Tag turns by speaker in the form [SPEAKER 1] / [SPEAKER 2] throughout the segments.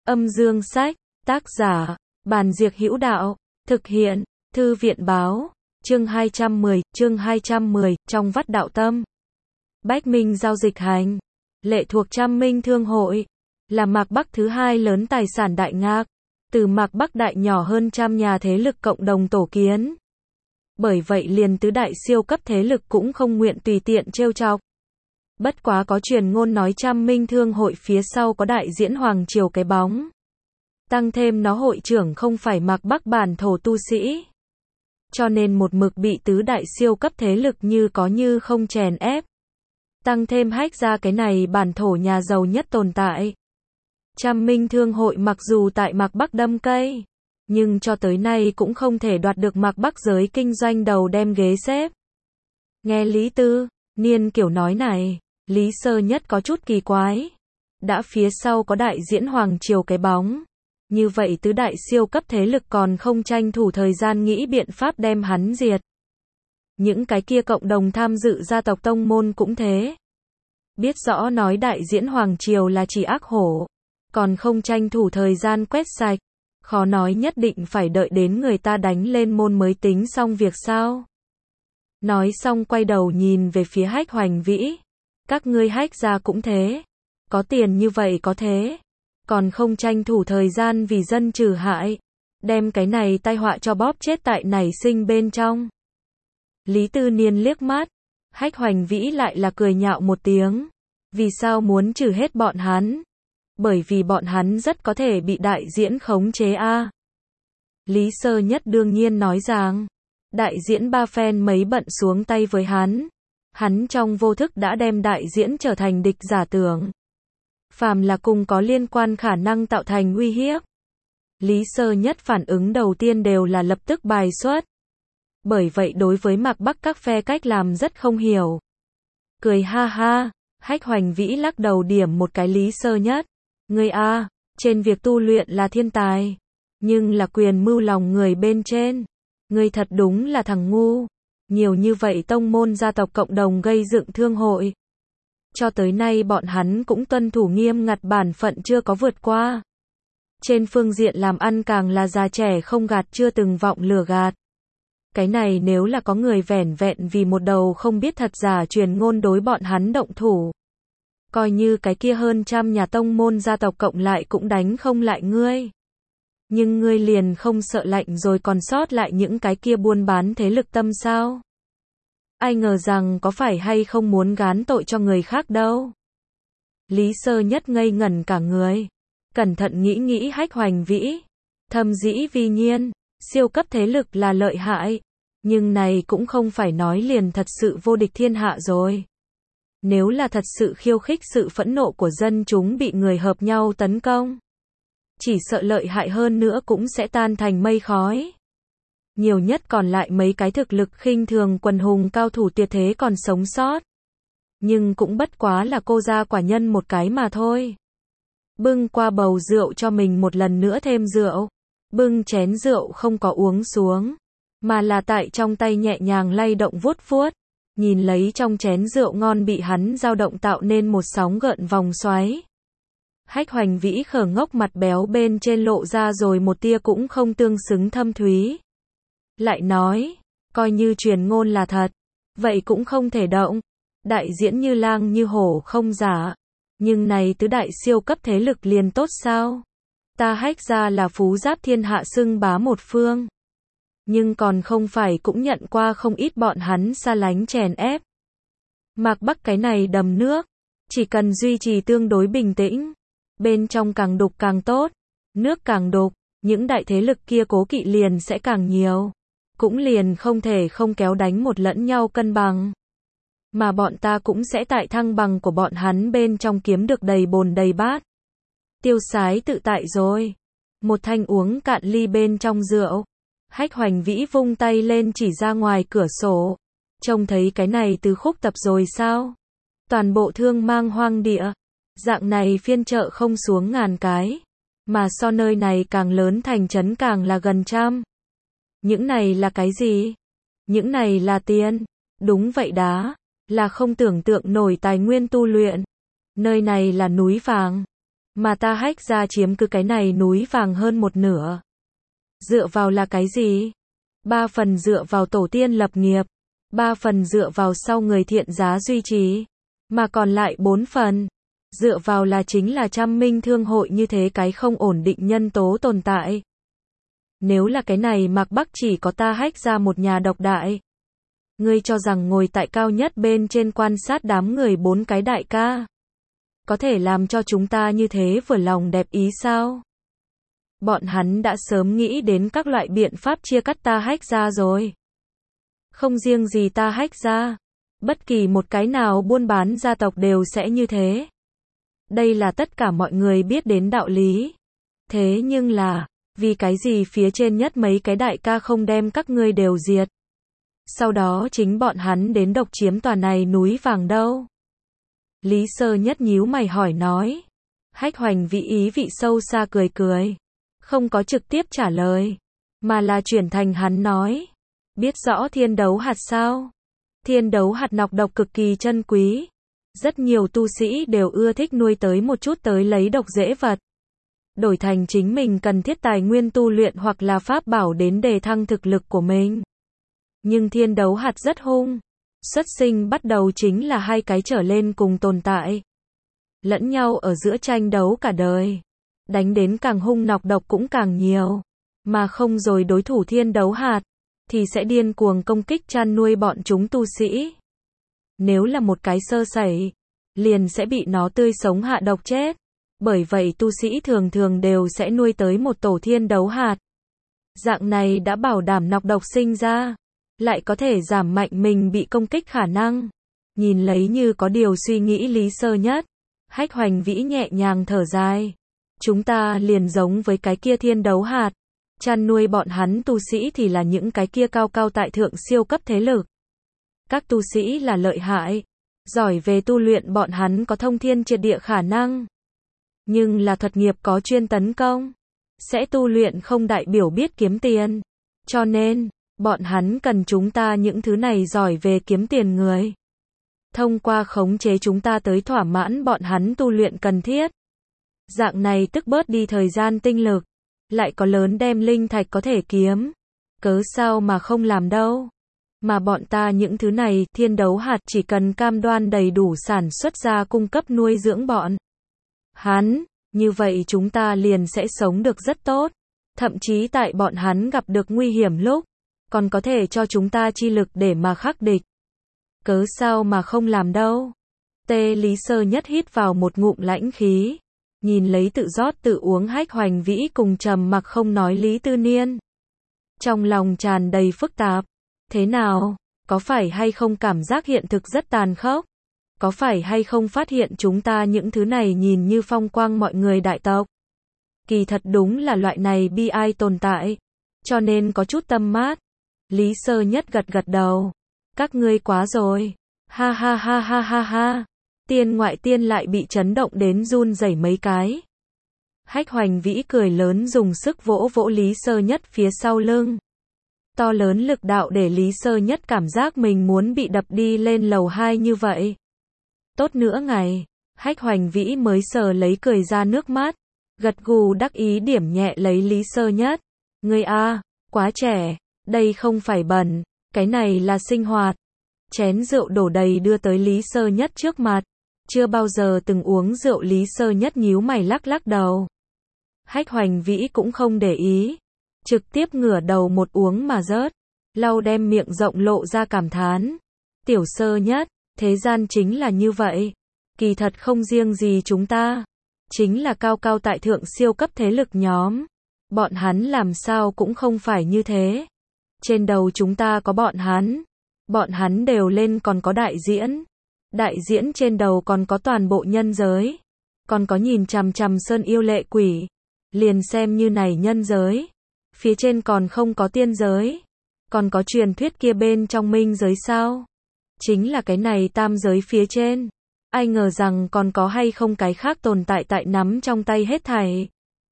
[SPEAKER 1] Âm dương sách, tác giả, Bàn Diệc Hữu Đạo, thực hiện, Thư viện báo, chương 210, trong vắt đạo tâm. Bách Minh giao dịch hành, lệ thuộc Trăm Minh Thương Hội, là Mạc Bắc thứ hai lớn tài sản Đại Ngạc, từ Mạc Bắc đại nhỏ hơn trăm nhà thế lực cộng đồng tổ kiến. Bởi vậy liền tứ đại siêu cấp thế lực cũng không nguyện tùy tiện trêu chọc. Bất quá có truyền ngôn nói Trăm Minh Thương Hội phía sau có đại diễn Hoàng Triều cái bóng. Tăng thêm nó hội trưởng không phải Mạc Bắc bản thổ tu sĩ. Cho nên một mực bị tứ đại siêu cấp thế lực như có như không chèn ép. Tăng thêm hách ra cái này bản thổ nhà giàu nhất tồn tại. Trăm Minh Thương Hội mặc dù tại Mạc Bắc đâm cây, nhưng cho tới nay cũng không thể đoạt được Mạc Bắc giới kinh doanh đầu đem ghế xếp. Nghe Lý Tư, Niên kiểu nói này, Lý Sơ Nhất có chút kỳ quái. Đã phía sau có đại diễn Hoàng Triều cái bóng. Như vậy tứ đại siêu cấp thế lực còn không tranh thủ thời gian nghĩ biện pháp đem hắn diệt. Những cái kia cộng đồng tham dự gia tộc tông môn cũng thế. Biết rõ nói đại diễn Hoàng Triều là chỉ ác hổ, còn không tranh thủ thời gian quét sạch. Khó nói nhất định phải đợi đến người ta đánh lên môn mới tính xong việc sao. Nói xong quay đầu nhìn về phía Hách Hoành Vĩ. Các ngươi Hách gia cũng thế. Có tiền như vậy có thế. Còn không tranh thủ thời gian vì dân trừ hại. Đem cái này tai họa cho bóp chết tại nảy sinh bên trong. Lý Tư Niên liếc mắt. Hách Hoành Vĩ lại là cười nhạo một tiếng. Vì sao muốn trừ hết bọn hắn? Bởi vì bọn hắn rất có thể bị đại diễn khống chế a. Lý Sơ Nhất đương nhiên nói rằng, đại diễn ba phen mấy bận xuống tay với hắn. Hắn trong vô thức đã đem đại diễn trở thành địch giả tưởng. Phàm là cùng có liên quan khả năng tạo thành uy hiếp. Lý Sơ Nhất phản ứng đầu tiên đều là lập tức bài xuất. Bởi vậy đối với Mạc Bắc các phe cách làm rất không hiểu. Cười ha ha, Hách Hoành Vĩ lắc đầu điểm một cái Lý Sơ Nhất. Ngươi a, trên việc tu luyện là thiên tài, nhưng là quyền mưu lòng người bên trên. Ngươi thật đúng là thằng ngu. Nhiều như vậy tông môn gia tộc cộng đồng gây dựng thương hội. Cho tới nay bọn hắn cũng tuân thủ nghiêm ngặt bản phận chưa có vượt qua. Trên phương diện làm ăn càng là già trẻ không gạt chưa từng vọng lừa gạt. Cái này nếu là có người vẻn vẹn vì một đầu không biết thật giả truyền ngôn đối bọn hắn động thủ. Coi như cái kia hơn trăm nhà tông môn gia tộc cộng lại cũng đánh không lại ngươi. Nhưng ngươi liền không sợ lạnh rồi còn sót lại những cái kia buôn bán thế lực tâm sao? Ai ngờ rằng có phải hay không muốn gán tội cho người khác đâu. Lý Sơ Nhất ngây ngẩn cả người. Cẩn thận nghĩ nghĩ Hách Hoành Vĩ. Thầm dĩ vi nhiên, siêu cấp thế lực là lợi hại. Nhưng này cũng không phải nói liền thật sự vô địch thiên hạ rồi. Nếu là thật sự khiêu khích sự phẫn nộ của dân chúng bị người hợp nhau tấn công. Chỉ sợ lợi hại hơn nữa cũng sẽ tan thành mây khói. Nhiều nhất còn lại mấy cái thực lực khinh thường quần hùng cao thủ tuyệt thế còn sống sót. Nhưng cũng bất quá là cô gia quả nhân một cái mà thôi. Bưng qua bầu rượu cho mình một lần nữa thêm rượu. Bưng chén rượu không có uống xuống. Mà là tại trong tay nhẹ nhàng lay động vuốt vuốt. Nhìn lấy trong chén rượu ngon bị hắn dao động tạo nên một sóng gợn vòng xoáy. Hách Hoành Vĩ khở ngốc mặt béo bên trên lộ ra rồi một tia cũng không tương xứng thâm thúy. Lại nói, coi như truyền ngôn là thật, vậy cũng không thể động. Đại diễn như lang như hổ không giả. Nhưng này tứ đại siêu cấp thế lực liền tốt sao? Ta Hách ra là phú giáp thiên hạ xưng bá một phương. Nhưng còn không phải cũng nhận qua không ít bọn hắn xa lánh chèn ép. Mạc Bắc cái này đầm nước, chỉ cần duy trì tương đối bình tĩnh, bên trong càng đục càng tốt, nước càng đục, những đại thế lực kia cố kỵ liền sẽ càng nhiều, cũng liền không thể không kéo đánh một lẫn nhau cân bằng. Mà bọn ta cũng sẽ tại thăng bằng của bọn hắn bên trong kiếm được đầy bồn đầy bát. Tiêu sái tự tại rồi. Một thanh uống cạn ly bên trong rượu. Hách Hoành Vĩ vung tay lên chỉ ra ngoài cửa sổ. Trông thấy cái này từ khúc tập rồi sao? Toàn bộ thương mang hoang địa. Dạng này phiên chợ không xuống ngàn cái. Mà so nơi này càng lớn thành trấn càng là gần trăm. Những này là cái gì? Những này là tiền. Đúng vậy đá. Là không tưởng tượng nổi tài nguyên tu luyện. Nơi này là núi vàng. Mà ta hách ra chiếm cứ cái này núi vàng hơn một nửa. Dựa vào là cái gì? 3 phần dựa vào tổ tiên lập nghiệp, 3 phần dựa vào sau người thiện giá duy trì, mà còn lại 4 phần dựa vào là chính là trăm minh thương hội như thế cái không ổn định nhân tố tồn tại. Nếu là cái này Mạc Bắc chỉ có ta hách ra một nhà độc đại. Ngươi cho rằng ngồi tại cao nhất bên trên quan sát đám người 4 cái đại ca, có thể làm cho chúng ta như thế vừa lòng đẹp ý sao? Bọn hắn đã sớm nghĩ đến các loại biện pháp chia cắt ta hách ra rồi. Không riêng gì ta hách ra, bất kỳ một cái nào buôn bán gia tộc đều sẽ như thế. Đây là tất cả mọi người biết đến đạo lý. Thế nhưng là, vì cái gì phía trên nhất mấy cái đại ca không đem các ngươi đều diệt? Sau đó chính bọn hắn đến độc chiếm tòa này núi vàng đâu? Lý Sơ Nhất nhíu mày hỏi nói. Hách Hoành Vĩ ý vị sâu xa cười cười. Không có trực tiếp trả lời, mà là chuyển thành hắn nói. Biết rõ thiên đấu hạt sao? Thiên đấu hạt nọc độc cực kỳ chân quý. Rất nhiều tu sĩ đều ưa thích nuôi tới một chút tới lấy độc dễ vật. Đổi thành chính mình cần thiết tài nguyên tu luyện hoặc là pháp bảo đến đề thăng thực lực của mình. Nhưng thiên đấu hạt rất hung. Xuất sinh bắt đầu chính là 2 cái trở lên cùng tồn tại. Lẫn nhau ở giữa tranh đấu cả đời. Đánh đến càng hung nọc độc cũng càng nhiều. Mà không rồi đối thủ thiên đấu hạt, thì sẽ điên cuồng công kích chăn nuôi bọn chúng tu sĩ. Nếu là một cái sơ sẩy, liền sẽ bị nó tươi sống hạ độc chết. Bởi vậy tu sĩ thường thường đều sẽ nuôi tới một tổ thiên đấu hạt. Dạng này đã bảo đảm nọc độc sinh ra, lại có thể giảm mạnh mình bị công kích khả năng. Nhìn lấy như có điều suy nghĩ Lý Sơ Nhất, Hách Hoành Vĩ nhẹ nhàng thở dài. Chúng ta liền giống với cái kia thiên đấu hạt. Chăn nuôi bọn hắn tu sĩ thì là những cái kia cao cao tại thượng siêu cấp thế lực. Các tu sĩ là lợi hại, giỏi về tu luyện bọn hắn có thông thiên triệt địa khả năng. Nhưng là thuật nghiệp có chuyên tấn công. Sẽ tu luyện không đại biểu biết kiếm tiền. Cho nên, bọn hắn cần chúng ta những thứ này giỏi về kiếm tiền người. Thông qua khống chế chúng ta tới thỏa mãn bọn hắn tu luyện cần thiết. Dạng này tức bớt đi thời gian tinh lực. Lại có lớn đem linh thạch có thể kiếm. Cớ sao mà không làm đâu. Mà bọn ta những thứ này, thiên đấu hạt chỉ cần cam đoan đầy đủ sản xuất ra cung cấp nuôi dưỡng bọn hắn, như vậy chúng ta liền sẽ sống được rất tốt. Thậm chí tại bọn hắn gặp được nguy hiểm lúc, còn có thể cho chúng ta chi lực để mà khắc địch. Cớ sao mà không làm đâu. Tê Lý Sơ Nhất hít vào một ngụm lãnh khí. Nhìn lấy tự rót tự uống Hách Hoành Vĩ cùng trầm mặc không nói Lý Tư Niên. Trong lòng tràn đầy phức tạp. Thế nào? Có phải hay không cảm giác hiện thực rất tàn khốc? Có phải hay không phát hiện chúng ta những thứ này nhìn như phong quang mọi người đại tộc? Kỳ thật đúng là loại này bi ai tồn tại. Cho nên có chút tâm mát. Lý Sơ Nhất gật gật đầu. Các ngươi quá rồi. Ha ha ha ha ha ha. Tiên ngoại tiên lại bị chấn động đến run rẩy mấy cái. Hách Hoành Vĩ cười lớn dùng sức vỗ vỗ Lý Sơ Nhất phía sau lưng. To lớn lực đạo để Lý Sơ Nhất cảm giác mình muốn bị đập đi lên lầu 2 như vậy. Tốt nữa ngày, Hách Hoành Vĩ mới sờ lấy cười ra nước mắt, gật gù đắc ý điểm nhẹ lấy Lý Sơ Nhất. Ngươi a, quá trẻ, đây không phải bẩn, cái này là sinh hoạt. Chén rượu đổ đầy đưa tới Lý Sơ Nhất trước mặt. Chưa bao giờ từng uống rượu Lý Sơ Nhất nhíu mày lắc lắc đầu. Hách Hoành Vĩ cũng không để ý. Trực tiếp ngửa đầu một uống mà rớt. Lau đem miệng rộng lộ ra cảm thán. Tiểu Sơ Nhất, thế gian chính là như vậy. Kỳ thật không riêng gì chúng ta. Chính là cao cao tại thượng siêu cấp thế lực nhóm. Bọn hắn làm sao cũng không phải như thế. Trên đầu chúng ta có bọn hắn. Bọn hắn đều lên còn có đại diễn. Đại diễn trên đầu còn có toàn bộ nhân giới. Còn có nhìn chằm chằm sơn yêu lệ quỷ. Liền xem như này nhân giới. Phía trên còn không có tiên giới. Còn có truyền thuyết kia bên trong minh giới sao? Chính là cái này tam giới phía trên. Ai ngờ rằng còn có hay không cái khác tồn tại tại nắm trong tay hết thảy.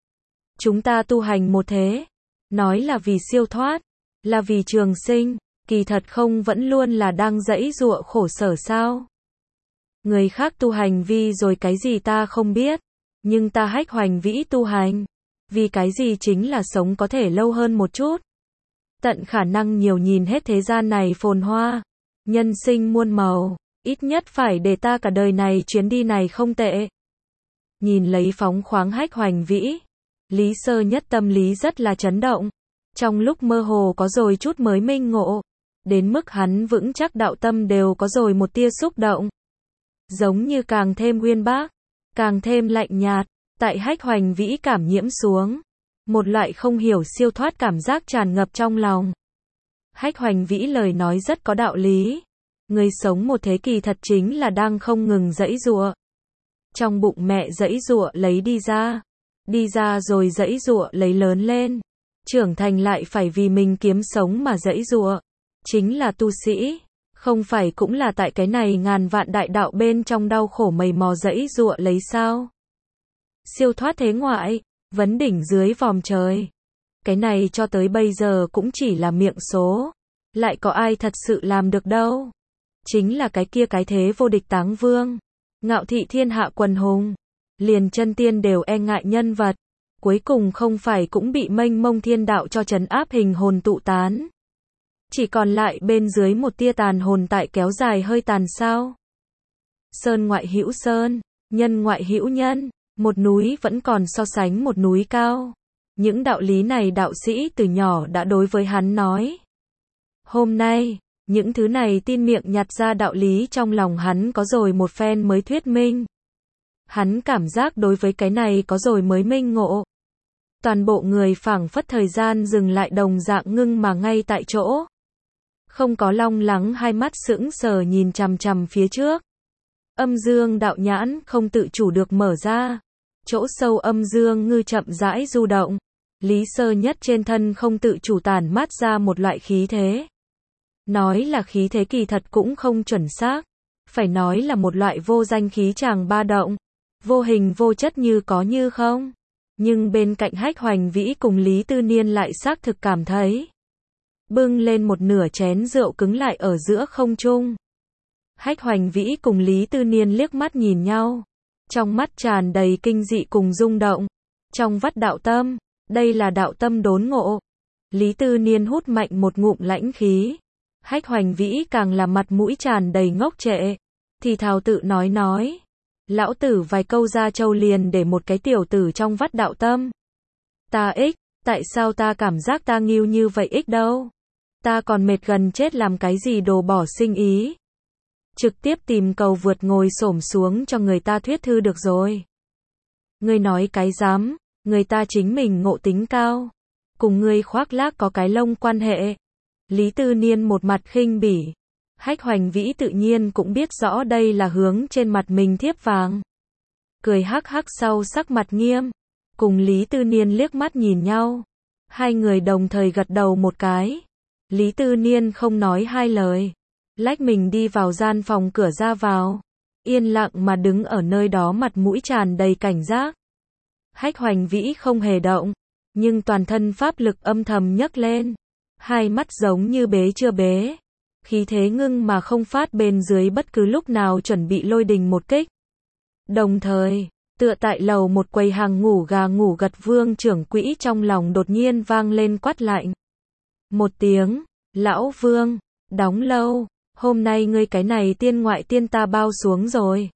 [SPEAKER 1] Chúng ta tu hành một thế. Nói là vì siêu thoát. Là vì trường sinh. Kỳ thật không vẫn luôn là đang giãy giụa khổ sở sao? Người khác tu hành vì rồi cái gì ta không biết. Nhưng ta Hách Hoành Vĩ tu hành, vì cái gì chính là sống có thể lâu hơn một chút. Tận khả năng nhiều nhìn hết thế gian này phồn hoa, nhân sinh muôn màu, ít nhất phải để ta cả đời này chuyến đi này không tệ. Nhìn lấy phóng khoáng Hách Hoành Vĩ, Lý Sơ Nhất tâm lý rất là chấn động. Trong lúc mơ hồ có rồi chút mới minh ngộ, đến mức hắn vững chắc đạo tâm đều có rồi một tia xúc động. Giống như càng thêm uyên bác, càng thêm lạnh nhạt, tại Hách Hoành Vĩ cảm nhiễm xuống. Một loại không hiểu siêu thoát cảm giác tràn ngập trong lòng. Hách Hoành Vĩ lời nói rất có đạo lý. Người sống một thế kỷ thật chính là đang không ngừng giãy giụa. Trong bụng mẹ giãy giụa lấy đi ra rồi giãy giụa lấy lớn lên. Trưởng thành lại phải vì mình kiếm sống mà giãy giụa. Chính là tu sĩ, không phải cũng là tại cái này ngàn vạn đại đạo bên trong đau khổ mầy mò giãy giụa lấy sao? Siêu thoát thế ngoại, vấn đỉnh dưới vòm trời. Cái này cho tới bây giờ cũng chỉ là miệng số, lại có ai thật sự làm được đâu. Chính là cái kia cái thế vô địch táng vương, ngạo thị thiên hạ quần hùng, liền chân tiên đều e ngại nhân vật, cuối cùng không phải cũng bị mênh mông thiên đạo cho trấn áp hình hồn tụ tán. Chỉ còn lại bên dưới một tia tàn hồn tại kéo dài hơi tàn sao. Sơn ngoại hữu sơn, nhân ngoại hữu nhân, một núi vẫn còn so sánh một núi cao. Những đạo lý này đạo sĩ từ nhỏ đã đối với hắn nói. Hôm nay, những thứ này tin miệng nhặt ra đạo lý trong lòng hắn có rồi một phen mới thuyết minh. Hắn cảm giác đối với cái này có rồi mới minh ngộ. Toàn bộ người phảng phất thời gian dừng lại đồng dạng ngưng mà ngay tại chỗ. Không có long lắng hai mắt sững sờ nhìn chằm chằm phía trước. Âm dương đạo nhãn không tự chủ được mở ra. Chỗ sâu âm dương ngư chậm rãi du động. Lý Sơ Nhất trên thân không tự chủ tản mát ra một loại khí thế. Nói là khí thế kỳ thật cũng không chuẩn xác. Phải nói là một loại vô danh khí tràng ba động. Vô hình vô chất như có như không. Nhưng bên cạnh Hách Hoành Vĩ cùng Lý Tư Niên lại xác thực cảm thấy. Bưng lên một nửa chén rượu cứng lại ở giữa không trung. Hách Hoành Vĩ cùng Lý Tư Niên liếc mắt nhìn nhau. Trong mắt tràn đầy kinh dị cùng rung động. Trong vắt đạo tâm, đây là đạo tâm đốn ngộ. Lý Tư Niên hút mạnh một ngụm lãnh khí. Hách Hoành Vĩ càng là mặt mũi tràn đầy ngốc trệ. Thì thào tự nói. Lão tử vài câu ra châu liền để một cái tiểu tử trong vắt đạo tâm. Ta ích, tại sao ta cảm giác ta nghiêu như vậy ích đâu? Ta còn mệt gần chết làm cái gì đồ bỏ sinh ý. Trực tiếp tìm cầu vượt ngồi xổm xuống cho người ta thuyết thư được rồi. Ngươi nói cái dám, người ta chính mình ngộ tính cao. Cùng ngươi khoác lác có cái lông quan hệ. Lý Tư Niên một mặt khinh bỉ. Hách Hoành Vĩ tự nhiên cũng biết rõ đây là hướng trên mặt mình thiếp vàng. Cười hắc hắc sau sắc mặt nghiêm. Cùng Lý Tư Niên liếc mắt nhìn nhau. Hai người đồng thời gật đầu một cái. Lý Tư Niên không nói hai lời. Lách mình đi vào gian phòng cửa ra vào. Yên lặng mà đứng ở nơi đó mặt mũi tràn đầy cảnh giác. Hách Hoành Vĩ không hề động. Nhưng toàn thân pháp lực âm thầm nhấc lên. Hai mắt giống như bế chưa bế. Khí thế ngưng mà không phát bên dưới bất cứ lúc nào chuẩn bị lôi đình một kích. Đồng thời, tựa tại lầu một quầy hàng ngủ gà ngủ gật Vương trưởng quỹ trong lòng đột nhiên vang lên quát lạnh. Một tiếng, lão Vương, đóng lâu, hôm nay ngươi cái này tiên ngoại tiên ta bao xuống rồi.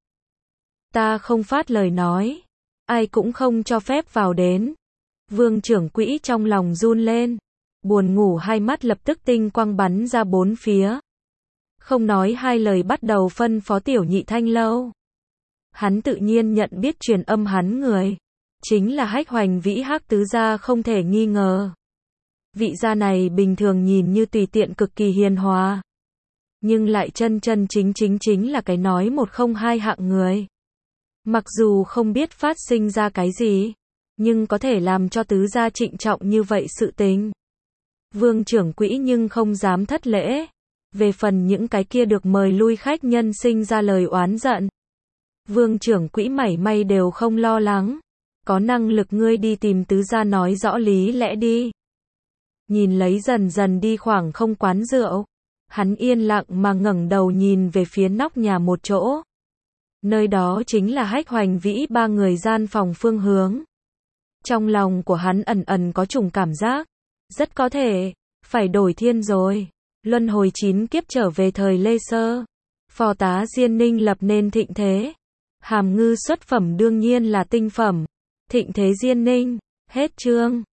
[SPEAKER 1] Ta không phát lời nói, ai cũng không cho phép vào đến. Vương trưởng quỹ trong lòng run lên. Buồn ngủ hai mắt lập tức tinh quang bắn ra bốn phía. Không nói hai lời bắt đầu phân phó tiểu nhị thanh lâu. Hắn tự nhiên nhận biết truyền âm hắn người. Chính là Hách Hoành Vĩ Hắc tứ gia không thể nghi ngờ. Vị gia này bình thường nhìn như tùy tiện cực kỳ hiền hòa. Nhưng lại chân chân chính là cái nói một không hai hạng người. Mặc dù không biết phát sinh ra cái gì. Nhưng có thể làm cho tứ gia trịnh trọng như vậy sự tình. Vương trưởng quỹ nhưng không dám thất lễ. Về phần những cái kia được mời lui khách nhân sinh ra lời oán giận. Vương trưởng quỹ mảy may đều không lo lắng. Có năng lực ngươi đi tìm tứ gia nói rõ lý lẽ đi. Nhìn lấy dần dần đi khoảng không quán rượu. Hắn yên lặng mà ngẩng đầu nhìn về phía nóc nhà một chỗ. Nơi đó chính là Hách Hoành Vĩ ba người gian phòng phương hướng. Trong lòng của hắn ẩn ẩn có chủng cảm giác, rất có thể phải đổi thiên rồi. Luân hồi 9 kiếp trở về thời Lê Sơ, phò tá Diên Ninh lập nên thịnh thế. Hàm Ngư xuất phẩm đương nhiên là tinh phẩm. Thịnh thế Diên Ninh, hết chương.